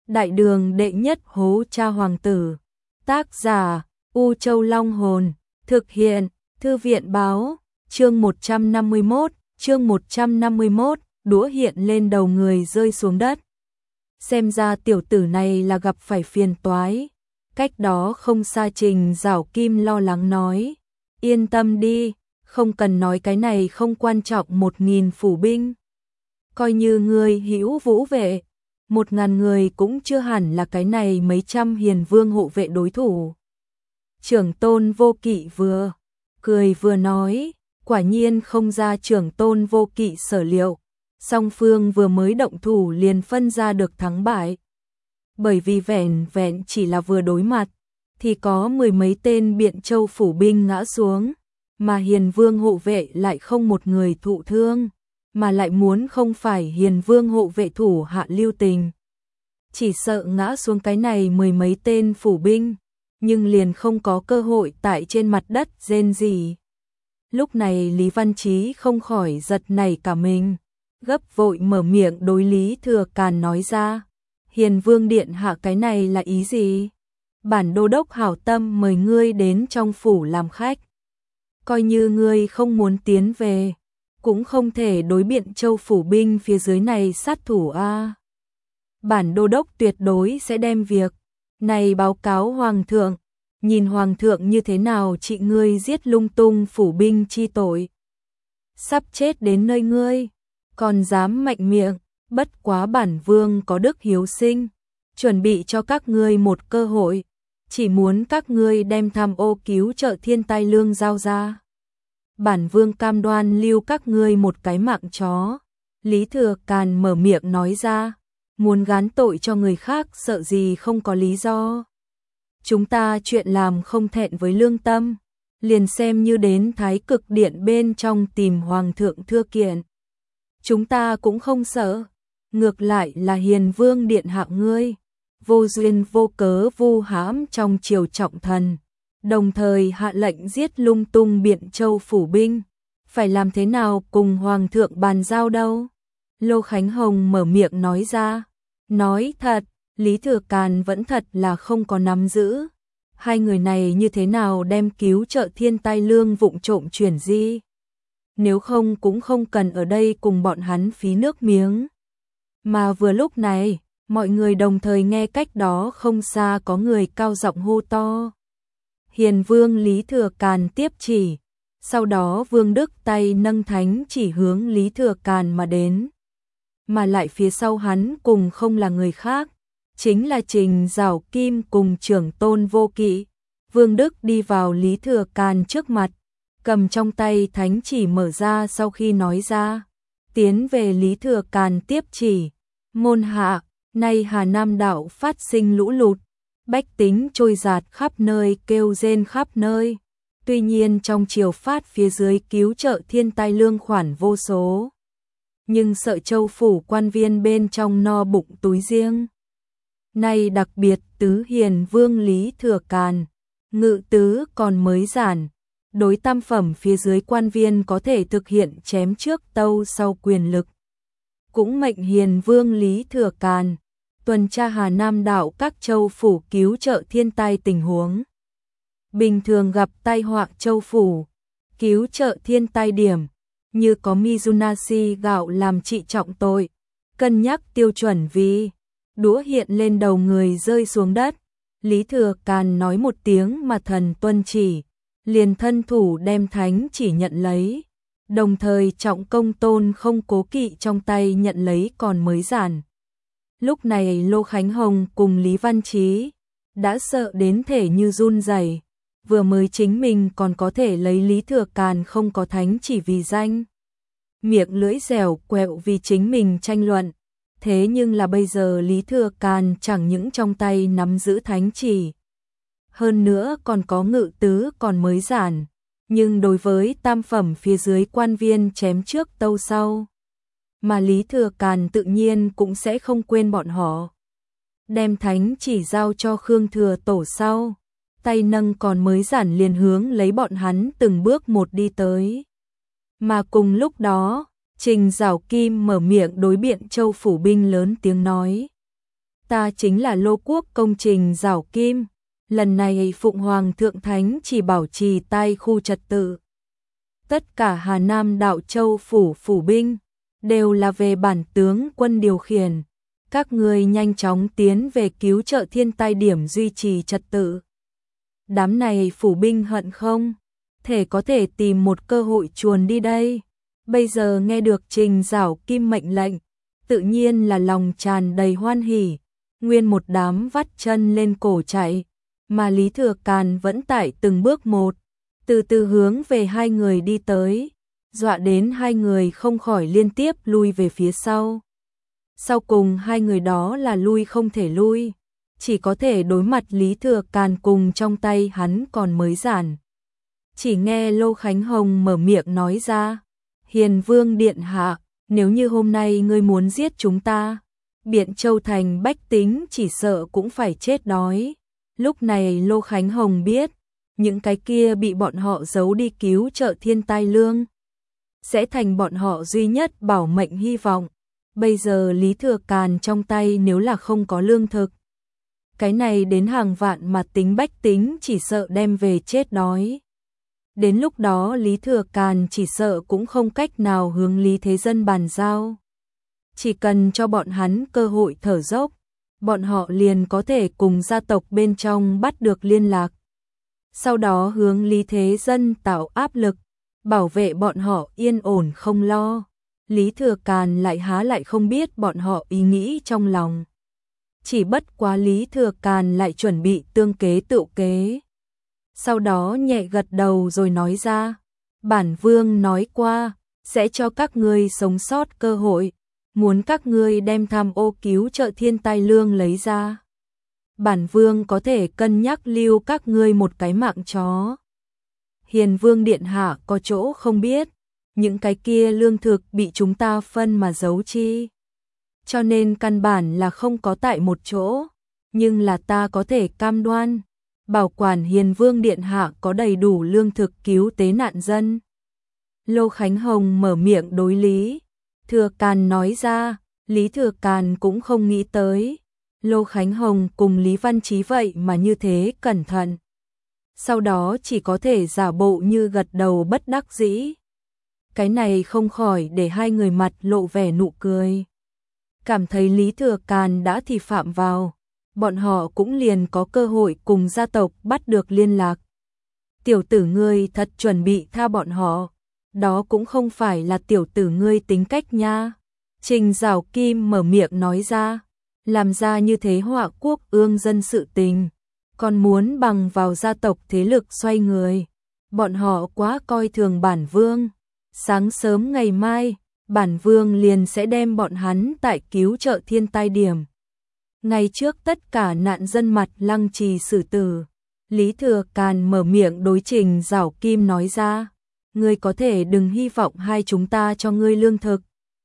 Đại đường đệ nhất hố cha hoàng tử. Tác giả U Châu Long Hồn. Thực hiện Thư viện báo. Chương 151, đũa hiện lên đầu người rơi xuống đất. Xem ra tiểu tử này là gặp phải phiền toái. Cách đó không xa Trình Giảo Kim lo lắng nói. Yên tâm đi, không cần nói cái này không quan trọng, 1000 phủ binh. Coi như người hữu vũ vệ, 1000 người cũng chưa hẳn là cái này mấy trăm hiền vương hộ vệ đối thủ. Trưởng Tôn Vô Kỵ vừa cười vừa nói, quả nhiên không ra Trưởng Tôn Vô Kỵ sở liệu, song phương vừa mới động thủ liền phân ra được thắng bại. Bởi vì vẹn vẹn chỉ là vừa đối mặt, thì có 10 mấy tên Biện Châu phủ binh ngã xuống, mà hiền vương hộ vệ lại không một người thụ thương, mà lại muốn không phải hiền vương hộ vệ thủ hạ lưu tình. Chỉ sợ ngã xuống cái này 10 mấy tên phủ binh, nhưng liền không có cơ hội tại trên mặt đất rên rỉ. Lúc này Lý Văn Chí không khỏi giật nảy cả mình, gấp vội mở miệng đối Lý Thừa Càn nói ra. Hiền vương điện hạ, cái này là ý gì? Bản đô đốc hảo tâm mời ngươi đến trong phủ làm khách. Coi như ngươi không muốn tiến về, cũng không thể đối Biện Châu phủ binh phía dưới này sát thủ a. Bản đô đốc tuyệt đối sẽ đem việc này báo cáo hoàng thượng, nhìn hoàng thượng như thế nào trị ngươi giết lung tung phủ binh chi tội. Sắp chết đến nơi ngươi, còn dám mạnh miệng, bất quá bản vương có đức hiếu sinh, chuẩn bị cho các ngươi một cơ hội, chỉ muốn các ngươi đem tham ô cứu trợ thiên tai lương giao ra. Bản vương cam đoan lưu các ngươi một cái mạng chó. Lý Thừa Càn mở miệng nói ra, muốn gán tội cho người khác sợ gì không có lý do. Chúng ta chuyện làm không thẹn với lương tâm, liền xem như đến Thái Cực Điện bên trong tìm hoàng thượng thưa kiện. Chúng ta cũng không sợ, ngược lại là hiền vương điện hạ ngươi, vô duyên vô cớ vu hãm trong triều trọng thần, đồng thời hạ lệnh giết lung tung Biện Châu phủ binh, phải làm thế nào cùng hoàng thượng bàn giao đâu? Lô Khánh Hồng mở miệng nói ra, nói thật, Lý Thừa Càn vẫn thật là không có nắm giữ. Hai người này như thế nào đem cứu trợ thiên tai lương vụng trộm chuyển di? Nếu không cũng không cần ở đây cùng bọn hắn phí nước miếng. Mà vừa lúc này, mọi người đồng thời nghe cách đó không xa có người cao giọng hô to. Hiền vương Lý Thừa Càn tiếp chỉ, sau đó Vương Đức tay nâng thánh chỉ hướng Lý Thừa Càn mà đến. Mà lại phía sau hắn cùng không là người khác, chính là Trình Giảo Kim cùng Trưởng Tôn Vô Kỵ. Vương Đức đi vào Lý Thừa Càn trước mặt, cầm trong tay thánh chỉ mở ra, sau khi nói ra, tiến về Lý Thừa Càn tiếp chỉ. Môn hạ, nay Hà Nam đạo phát sinh lũ lụt, bách tính trôi dạt khắp nơi, kêu rên khắp nơi. Tuy nhiên trong triều phát phía dưới cứu trợ thiên tai lương khoản vô số, nhưng sợ Châu phủ quan viên bên trong no bụng túi riêng. Nay đặc biệt tứ hiền vương Lý Thừa Càn, ngự tứ còn mới giản, đối tam phẩm phía dưới quan viên có thể thực hiện chém trước tâu sau quyền lực. Cũng mệnh hiền vương Lý Thừa Càn tuần tra Hà Nam đạo các châu phủ cứu trợ thiên tai tình huống. Bình thường gặp tai họa châu phủ, cứu trợ thiên tai điểm, như có Mizunasi gạo làm trị trọng tội, cân nhắc tiêu chuẩn vì đũa hiện lên đầu người rơi xuống đất. Lý Thừa Càn nói một tiếng mà thần tuân chỉ, liền thân thủ đem thánh chỉ nhận lấy, đồng thời trọng công tôn không cố kỵ trong tay nhận lấy còn mới giản. Lúc này Lô Khánh Hồng cùng Lý Văn Chí đã sợ đến thể như run rẩy, vừa mới chính mình còn có thể lấy Lý Thừa Càn không có thánh chỉ vì danh, miệng lưỡi dẻo quẹo vì chính mình tranh luận. Thế nhưng là bây giờ Lý Thừa Càn chẳng những trong tay nắm giữ thánh chỉ, hơn nữa còn có ngự tứ còn mới giản, nhưng đối với tam phẩm phía dưới quan viên chém trước tâu sau, mà Lý Thừa Càn tự nhiên cũng sẽ không quên bọn họ. Đem thánh chỉ giao cho Khương Thừa Tổ sau, tay nâng còn mới giản liền hướng lấy bọn hắn từng bước một đi tới. Mà cùng lúc đó, Trình Giảo Kim mở miệng đối Biện Châu phủ binh lớn tiếng nói. ta chính là Lô Quốc công trình Giảo Kim, lần này Phụng Hoàng Thượng Thánh chỉ bảo trì tai khu trật tự. Tất cả Hà Nam Đạo Châu phủ binh, đều là về bản tướng quân điều khiển. Các ngươi nhanh chóng tiến về cứu trợ thiên tai điểm duy trì trật tự. Đám này phủ binh hận không thể có thể tìm một cơ hội chuồn đi đây. Bây giờ nghe được Trình Giảo Kim mệnh lệnh, tự nhiên là lòng tràn đầy hoan hỉ, nguyên một đám vắt chân lên cổ chạy, mà Lý Thừa Càn vẫn tại từng bước một, từ từ hướng về hai người đi tới, dọa đến hai người không khỏi liên tiếp lui về phía sau. Sau cùng hai người đó là lui không thể lui, chỉ có thể đối mặt Lý Thừa Càn cùng trong tay hắn còn mới giản. Chỉ nghe Lô Khánh Hồng mở miệng nói ra, Hiền Vương Điện Hạ, nếu như hôm nay ngươi muốn giết chúng ta, Biện Châu thành bách tính chỉ sợ cũng phải chết đói. Lúc này Lô Khánh Hồng biết, những cái kia bị bọn họ giấu đi cứu trợ thiên tai lương, sẽ thành bọn họ duy nhất bảo mệnh hy vọng. Bây giờ Lý Thừa Càn trong tay nếu là không có lương thực, cái này đến hàng vạn mà tính bách tính chỉ sợ đem về chết đói. Đến lúc đó Lý Thừa Càn chỉ sợ cũng không cách nào hướng Lý Thế Dân bàn giao. Chỉ cần cho bọn hắn cơ hội thở dốc, bọn họ liền có thể cùng gia tộc bên trong bắt được liên lạc. Sau đó hướng Lý Thế Dân tạo áp lực, bảo vệ bọn họ yên ổn không lo. Lý Thừa Càn lại há lại không biết bọn họ ý nghĩ trong lòng. Chỉ bất quá Lý Thừa Càn lại chuẩn bị tương kế tựu kế. Sau đó nhẹ gật đầu rồi nói ra, bản vương nói qua, sẽ cho các ngươi sống sót cơ hội, muốn các ngươi đem tham ô cứu trợ thiên tai lương lấy ra. Bản vương có thể cân nhắc lưu các ngươi một cái mạng chó. Hiền Vương Điện Hạ có chỗ không biết, những cái kia lương thực bị chúng ta phân mà giấu chi. Cho nên căn bản là không có tại một chỗ, nhưng là ta có thể cam đoan, bảo quản Hiền Vương Điện Hạ có đầy đủ lương thực cứu tế nạn dân. Lô Khánh Hồng mở miệng đối Lý Thừa Càn nói ra, Lý Thừa Càn cũng không nghĩ tới. Lô Khánh Hồng cùng Lý Văn Chí vậy mà như thế cẩn thận. Sau đó chỉ có thể giả bộ như gật đầu bất đắc dĩ. Cái này không khỏi để hai người mặt lộ vẻ nụ cười. Cảm thấy Lý Thừa Càn đã thì phạm vào, bọn họ cũng liền có cơ hội cùng gia tộc bắt được liên lạc. Tiểu tử ngươi thật chuẩn bị tha bọn họ, đó cũng không phải là tiểu tử ngươi tính cách nha. Trình Giảo Kim mở miệng nói ra, làm ra như thế họa quốc ương dân sự tình, còn muốn bằng vào gia tộc thế lực xoay người. Bọn họ quá coi thường bản vương. Sáng sớm ngày mai, bản vương liền sẽ đem bọn hắn tại cứu trợ thiên tai điểm. Ngày trước tất cả nạn dân mặt lăng trì xử tử. Lý Thừa Càn mở miệng đối Trình Giảo Kim nói ra, ngươi có thể đừng hy vọng hai chúng ta cho ngươi lương thực.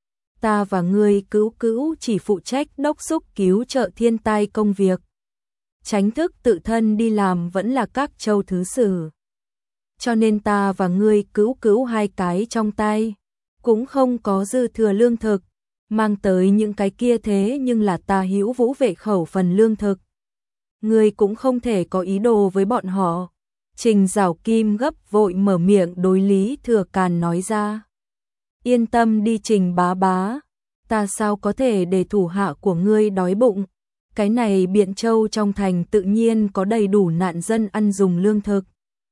Ta và ngươi Cữu chỉ phụ trách đốc thúc cứu trợ thiên tai công việc. Tránh thức tự thân đi làm vẫn là các châu thứ sử. Cho nên ta và ngươi Cữu hai cái trong tay, cũng không có dư thừa lương thực, mang tới những cái kia thế nhưng là ta Hữu Vũ vệ khẩu phần lương thực. Ngươi cũng không thể có ý đồ với bọn họ. Trình Giảo Kim gấp vội mở miệng đối Lý Thừa Càn nói ra. Yên tâm đi Trình bá bá, ta sao có thể để thủ hạ của ngươi đói bụng. Cái này Biện Châu trong thành tự nhiên có đầy đủ nạn dân ăn dùng lương thực.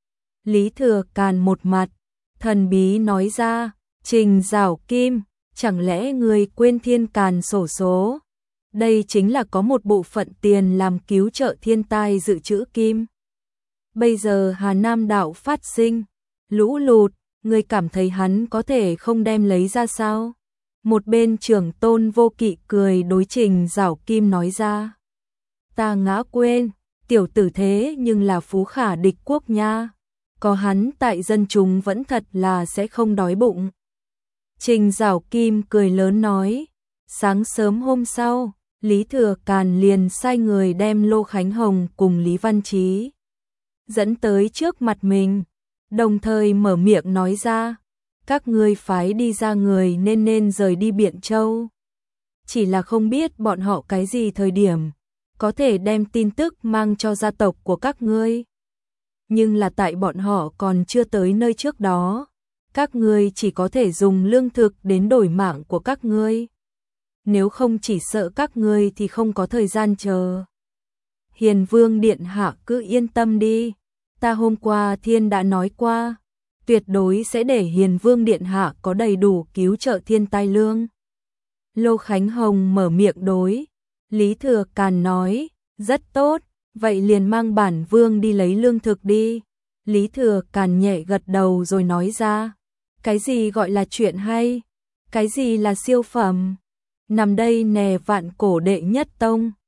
Lý Thừa Càn một mặt, thần bí nói ra, Trình Giảo Kim, chẳng lẽ ngươi quên thiên càn sổ số? Đây chính là có một bộ phận tiền làm cứu trợ thiên tai dự trữ kim. Bây giờ Hà Nam đạo phát sinh lũ lụt, ngươi cảm thấy hắn có thể không đem lấy ra sao? Một bên trưởng Tôn Vô Kỵ cười đối Trình Giảo Kim nói ra. Ta ngã quên, tiểu tử thế nhưng là phú khả địch quốc nha. Có hắn tại dân chúng vẫn thật là sẽ không đói bụng. Trình Giảo Kim cười lớn nói. Sáng sớm hôm sau, Lý Thừa Càn liền sai người đem Lô Khánh Hồng cùng Lý Văn Chí dẫn tới trước mặt mình, đồng thời mở miệng nói ra, các ngươi phái đi ra người nên rời đi Biện Châu. Chỉ là không biết bọn họ cái gì thời điểm có thể đem tin tức mang cho gia tộc của các ngươi. Nhưng là tại bọn họ còn chưa tới nơi trước đó, các ngươi chỉ có thể dùng lương thực đến đổi mạng của các ngươi. Nếu không chỉ sợ các ngươi thì không có thời gian chờ. Hiền Vương điện hạ cứ yên tâm đi, ta hôm qua Thiên đã nói qua, tuyệt đối sẽ để Hiền Vương điện hạ có đầy đủ cứu trợ thiên tai lương. Lô Khánh Hồng mở miệng đối Lý Thừa Càn nói, rất tốt, vậy liền mang bản vương đi lấy lương thực đi. Lý Thừa Càn nhẹ gật đầu rồi nói ra, cái gì gọi là chuyện hay, cái gì là siêu phẩm, nằm đây nè vạn cổ đệ nhất tông.